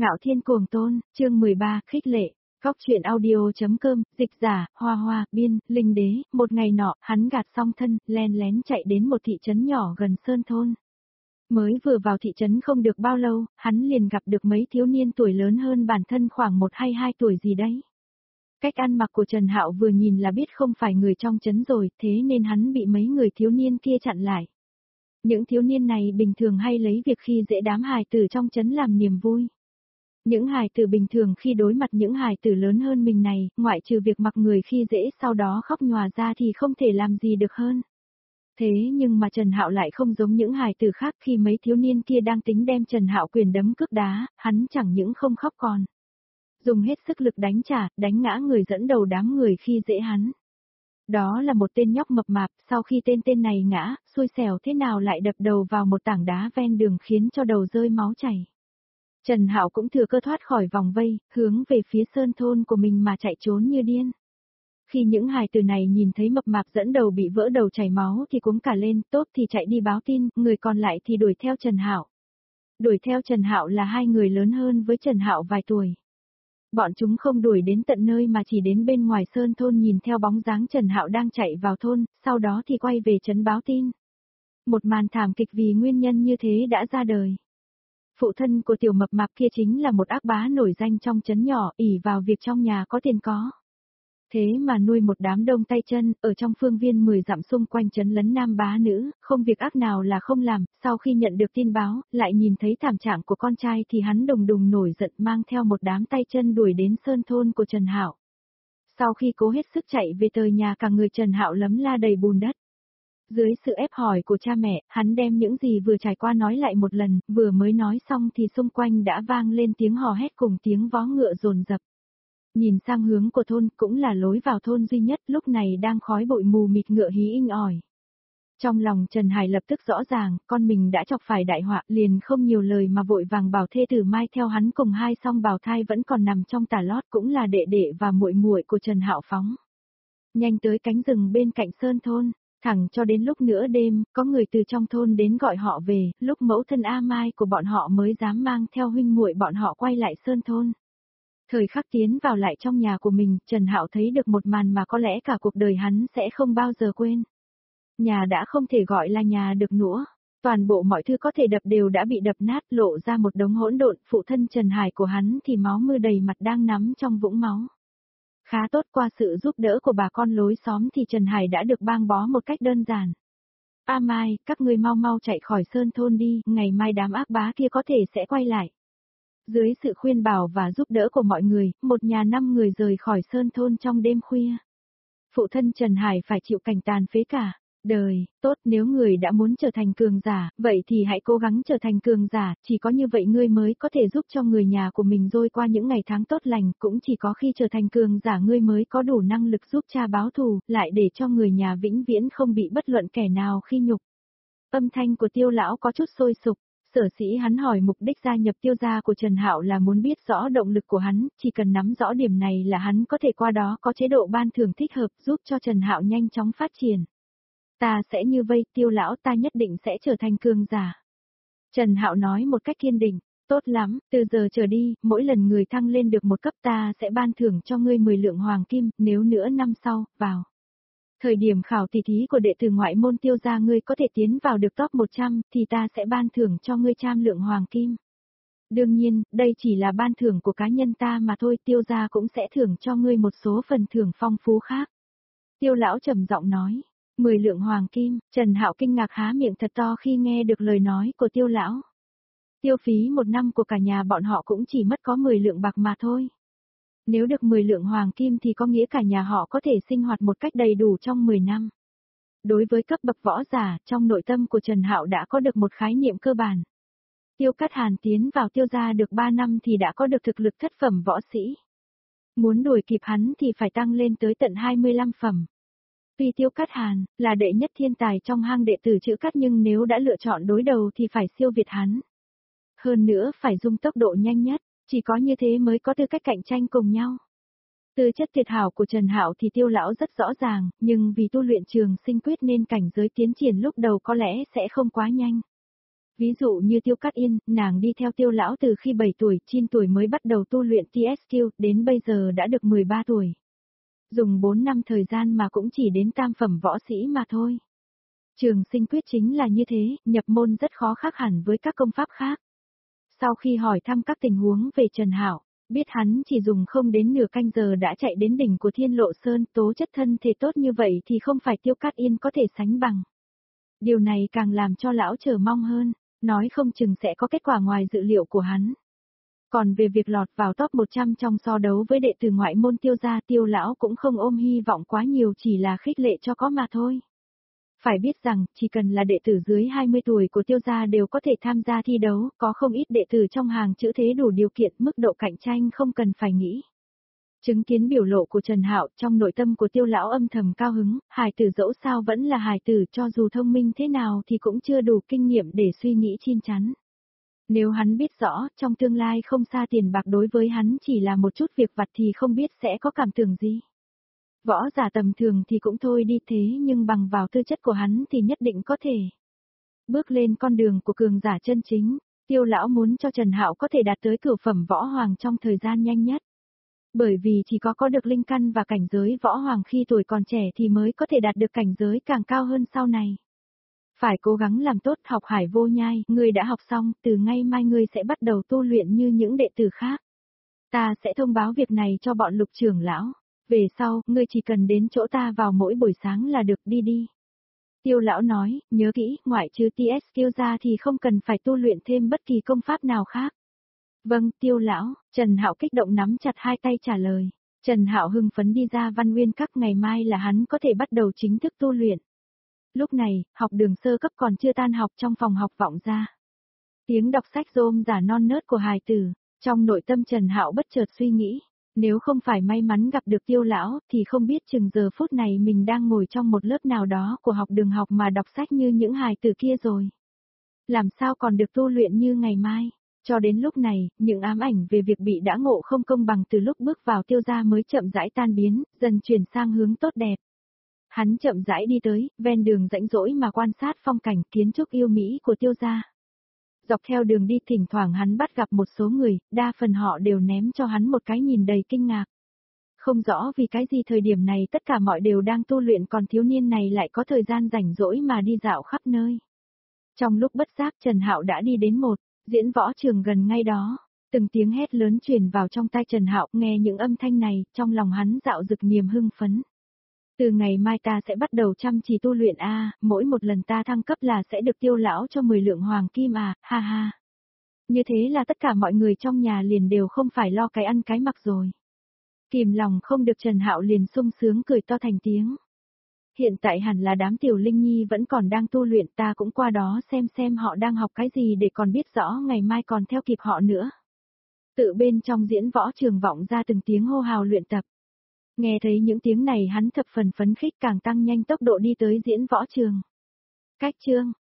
Ngạo Thiên Cuồng Tôn, chương 13, khích lệ. Góc truyện audio.com, dịch giả, Hoa Hoa, biên, Linh Đế. Một ngày nọ, hắn gạt xong thân, len lén chạy đến một thị trấn nhỏ gần Sơn Thôn. Mới vừa vào thị trấn không được bao lâu, hắn liền gặp được mấy thiếu niên tuổi lớn hơn bản thân khoảng 1 hay 2 tuổi gì đấy. Cách ăn mặc của Trần Hạo vừa nhìn là biết không phải người trong trấn rồi, thế nên hắn bị mấy người thiếu niên kia chặn lại. Những thiếu niên này bình thường hay lấy việc khi dễ đám hài tử trong trấn làm niềm vui. Những hài tử bình thường khi đối mặt những hài tử lớn hơn mình này, ngoại trừ việc mặc người khi dễ sau đó khóc nhòa ra thì không thể làm gì được hơn. Thế nhưng mà Trần Hạo lại không giống những hài tử khác, khi mấy thiếu niên kia đang tính đem Trần Hạo quyền đấm cước đá, hắn chẳng những không khóc còn dùng hết sức lực đánh trả, đánh ngã người dẫn đầu đám người khi dễ hắn. Đó là một tên nhóc mập mạp, sau khi tên này ngã, xui xẻo thế nào lại đập đầu vào một tảng đá ven đường khiến cho đầu rơi máu chảy. Trần Hạo cũng thừa cơ thoát khỏi vòng vây, hướng về phía Sơn Thôn của mình mà chạy trốn như điên. Khi những hài tử này nhìn thấy mập mạp dẫn đầu bị vỡ đầu chảy máu thì cuống cả lên, tốt thì chạy đi báo tin, người còn lại thì đuổi theo Trần Hạo. Đuổi theo Trần Hạo là 2 người lớn hơn với Trần Hạo vài tuổi. Bọn chúng không đuổi đến tận nơi mà chỉ đến bên ngoài Sơn Thôn nhìn theo bóng dáng Trần Hạo đang chạy vào thôn, sau đó thì quay về trấn báo tin. Một màn thảm kịch vì nguyên nhân như thế đã ra đời. Phụ thân của tiểu mập mạp kia chính là một ác bá nổi danh trong trấn nhỏ, ỷ vào việc trong nhà có tiền có. Thế mà nuôi một đám đông tay chân, ở trong phương viên 10 dặm xung quanh trấn lấn nam bá nữ, không việc ác nào là không làm, sau khi nhận được tin báo, lại nhìn thấy thảm trạng của con trai thì hắn đùng đùng nổi giận mang theo một đám tay chân đuổi đến Sơn Thôn của Trần Hạo. Sau khi cố hết sức chạy về tới nhà, cả người Trần Hạo lấm la đầy bùn đất. Dưới sự ép hỏi của cha mẹ, hắn đem những gì vừa trải qua nói lại một lần, vừa mới nói xong thì xung quanh đã vang lên tiếng hò hét cùng tiếng vó ngựa dồn dập. Nhìn sang hướng của thôn, cũng là lối vào thôn duy nhất, lúc này đang khói bụi mù mịt ngựa hí inh ỏi. Trong lòng Trần Hải lập tức rõ ràng, con mình đã chọc phải đại họa, liền không nhiều lời mà vội vàng bảo thê tử Mai theo hắn cùng hai song bào thai vẫn còn nằm trong tà lót, cũng là đệ đệ và muội muội của Trần Hạo phóng nhanh tới cánh rừng bên cạnh Sơn Thôn. Thẳng cho đến lúc nửa đêm, có người từ trong thôn đến gọi họ về, lúc mẫu thân A Mai của bọn họ mới dám mang theo huynh muội bọn họ quay lại Sơn Thôn. Thời khắc tiến vào lại trong nhà của mình, Trần Hạo thấy được một màn mà có lẽ cả cuộc đời hắn sẽ không bao giờ quên. Nhà đã không thể gọi là nhà được nữa. Toàn bộ mọi thứ có thể đập đều đã bị đập nát, lộ ra một đống hỗn độn. Phụ thân Trần Hải của hắn thì máu mưa đầy mặt đang nắm trong vũng máu. Khá tốt, qua sự giúp đỡ của bà con lối xóm thì Trần Hải đã được băng bó một cách đơn giản. A Mai, các ngươi mau mau chạy khỏi Sơn Thôn đi, ngày mai đám ác bá kia có thể sẽ quay lại. Dưới sự khuyên bảo và giúp đỡ của mọi người, một nhà 5 người rời khỏi Sơn Thôn trong đêm khuya. Phụ thân Trần Hải phải chịu cảnh tàn phế cả đời. Tốt, nếu người đã muốn trở thành cường giả, vậy thì hãy cố gắng trở thành cường giả, chỉ có như vậy ngươi mới có thể giúp cho người nhà của mình trôi qua những ngày tháng tốt lành, cũng chỉ có khi trở thành cường giả ngươi mới có đủ năng lực giúp cha báo thù, lại để cho người nhà vĩnh viễn không bị bất luận kẻ nào khi nhục. Âm thanh của Tiêu lão có chút sôi sục. Sở dĩ hắn hỏi mục đích gia nhập Tiêu gia của Trần Hạo là muốn biết rõ động lực của hắn, chỉ cần nắm rõ điểm này là hắn có thể qua đó có chế độ ban thưởng thích hợp giúp cho Trần Hạo nhanh chóng phát triển. Ta sẽ như vây, Tiêu lão, ta nhất định sẽ trở thành cường giả. Trần Hạo nói một cách kiên định, tốt lắm, từ giờ trở đi, mỗi lần người thăng lên được một cấp ta sẽ ban thưởng cho ngươi 10 lượng hoàng kim, nếu nửa năm sau, vào thời điểm khảo tỷ thí của đệ tử ngoại môn Tiêu gia ngươi có thể tiến vào được top 100 thì ta sẽ ban thưởng cho ngươi 100 lượng hoàng kim. Đương nhiên, đây chỉ là ban thưởng của cá nhân ta mà thôi, Tiêu gia cũng sẽ thưởng cho ngươi một số phần thưởng phong phú khác. Tiêu lão trầm giọng nói, 10 lượng hoàng kim. Trần Hạo kinh ngạc há miệng thật to khi nghe được lời nói của Tiêu lão. Tiêu phí 1 năm của cả nhà bọn họ cũng chỉ mất có 10 lượng bạc mà thôi. Nếu được 10 lượng hoàng kim thì có nghĩa cả nhà họ có thể sinh hoạt một cách đầy đủ trong 10 năm. Đối với cấp bậc võ giả, trong nội tâm của Trần Hạo đã có được một khái niệm cơ bản. Tiêu Cát Hàn tiến vào Tiêu gia được 3 năm thì đã có được thực lực thất phẩm võ sĩ. Muốn đuổi kịp hắn thì phải tăng lên tới tận 25 phẩm. Tuy Tiêu Cát Hàn là đệ nhất thiên tài trong hang đệ tử chữ Cát, nhưng nếu đã lựa chọn đối đầu thì phải siêu việt hắn. Hơn nữa phải dùng tốc độ nhanh nhất, chỉ có như thế mới có tư cách cạnh tranh cùng nhau. Tư chất tuyệt hảo của Trần Hạo thì Tiêu lão rất rõ ràng, nhưng vì tu luyện trường sinh quyết nên cảnh giới tiến triển lúc đầu có lẽ sẽ không quá nhanh. Ví dụ như Tiêu Cát Yên, nàng đi theo Tiêu lão từ khi 7 tuổi, 9 tuổi mới bắt đầu tu luyện TSQ, đến bây giờ đã được 13 tuổi. Dùng 4 năm thời gian mà cũng chỉ đến tam phẩm võ sĩ mà thôi. Trường sinh quyết chính là như thế, nhập môn rất khó khác hẳn với các công pháp khác. Sau khi hỏi thăm các tình huống về Trần Hạo, biết hắn chỉ dùng không đến nửa canh giờ đã chạy đến đỉnh của Thiên Lộ Sơn, tố chất thân thể tốt như vậy thì không phải Tiêu Cát Yên có thể sánh bằng. Điều này càng làm cho lão chờ mong hơn, nói không chừng sẽ có kết quả ngoài dự liệu của hắn. Còn về việc lọt vào top 100 trong so đấu với đệ tử ngoại môn Tiêu gia, Tiêu lão cũng không ôm hy vọng quá nhiều, chỉ là khích lệ cho có mà thôi. Phải biết rằng, chỉ cần là đệ tử dưới 20 tuổi của Tiêu gia đều có thể tham gia thi đấu, có không ít đệ tử trong hàng chữ thế đủ điều kiện, mức độ cạnh tranh không cần phải nghĩ. Chứng kiến biểu lộ của Trần Hạo, trong nội tâm của Tiêu lão âm thầm cao hứng, hài tử dẫu sao vẫn là hài tử, cho dù thông minh thế nào thì cũng chưa đủ kinh nghiệm để suy nghĩ chín chắn. Nếu hắn biết rõ, trong tương lai không xa tiền bạc đối với hắn chỉ là một chút việc vặt thì không biết sẽ có cảm tưởng gì. Võ giả tầm thường thì cũng thôi đi, thế nhưng bằng vào tư chất của hắn thì nhất định có thể bước lên con đường của cường giả chân chính. Tiêu lão muốn cho Trần Hạo có thể đạt tới cửu phẩm võ hoàng trong thời gian nhanh nhất. Bởi vì chỉ có được linh căn và cảnh giới võ hoàng khi tuổi còn trẻ thì mới có thể đạt được cảnh giới càng cao hơn sau này. Phải cố gắng làm tốt, học hải vô nhai, ngươi đã học xong, từ ngay mai ngươi sẽ bắt đầu tu luyện như những đệ tử khác. Ta sẽ thông báo việc này cho bọn Lục trưởng lão. Về sau, ngươi chỉ cần đến chỗ ta vào mỗi buổi sáng là được, đi đi. Tiêu lão nói, nhớ kỹ, ngoại trừ TSQ ra thì không cần phải tu luyện thêm bất kỳ công pháp nào khác. Vâng, Tiêu lão, Trần Hạo kích động nắm chặt hai tay trả lời. Trần Hạo hưng phấn đi ra Văn Nguyên Các, ngày mai là hắn có thể bắt đầu chính thức tu luyện. Lúc này, học đường sơ cấp còn chưa tan học, trong phòng học vọng ra tiếng đọc sách rôm rả non nớt của hài tử. Trong nội tâm Trần Hạo bất chợt suy nghĩ, nếu không phải may mắn gặp được Tiêu lão thì không biết chừng giờ phút này mình đang ngồi trong một lớp nào đó của học đường học mà đọc sách như những hài tử kia rồi. Làm sao còn được tu luyện như ngày mai? Cho đến lúc này, những ám ảnh về việc bị đã ngộ không công bằng từ lúc bước vào Tiêu gia mới chậm rãi tan biến, dần chuyển sang hướng tốt đẹp. Hắn chậm rãi đi tới, ven đường rãnh rỗi mà quan sát phong cảnh kiến trúc yêu mỹ của Tiêu gia. Dọc theo đường đi thỉnh thoảng hắn bắt gặp một số người, đa phần họ đều ném cho hắn một cái nhìn đầy kinh ngạc. Không rõ vì cái gì thời điểm này tất cả mọi đều đang tu luyện, còn thiếu niên này lại có thời gian rảnh rỗi mà đi dạo khắp nơi. Trong lúc bất giác Trần Hạo đã đi đến một diễn võ trường gần ngay đó. Từng tiếng hét lớn truyền vào trong tai Trần Hạo, nghe những âm thanh này, trong lòng hắn dạo dực niềm hưng phấn. Từ ngày mai ta sẽ bắt đầu chăm chỉ tu luyện mỗi một lần ta thăng cấp là sẽ được Tiêu lão cho 10 lượng hoàng kim ha ha. Như thế là tất cả mọi người trong nhà liền đều không phải lo cái ăn cái mặc rồi. Kìm lòng không được Trần Hạo liền sung sướng cười to thành tiếng. Hiện tại hẳn là đám tiểu linh nhi vẫn còn đang tu luyện, ta cũng qua đó xem họ đang học cái gì để còn biết rõ ngày mai còn theo kịp họ nữa. Tự bên trong diễn võ trường vọng ra từng tiếng hô hào luyện tập. Nghe thấy những tiếng này hắn thập phần phấn khích, càng tăng nhanh tốc độ đi tới diễn võ trường. Cách chương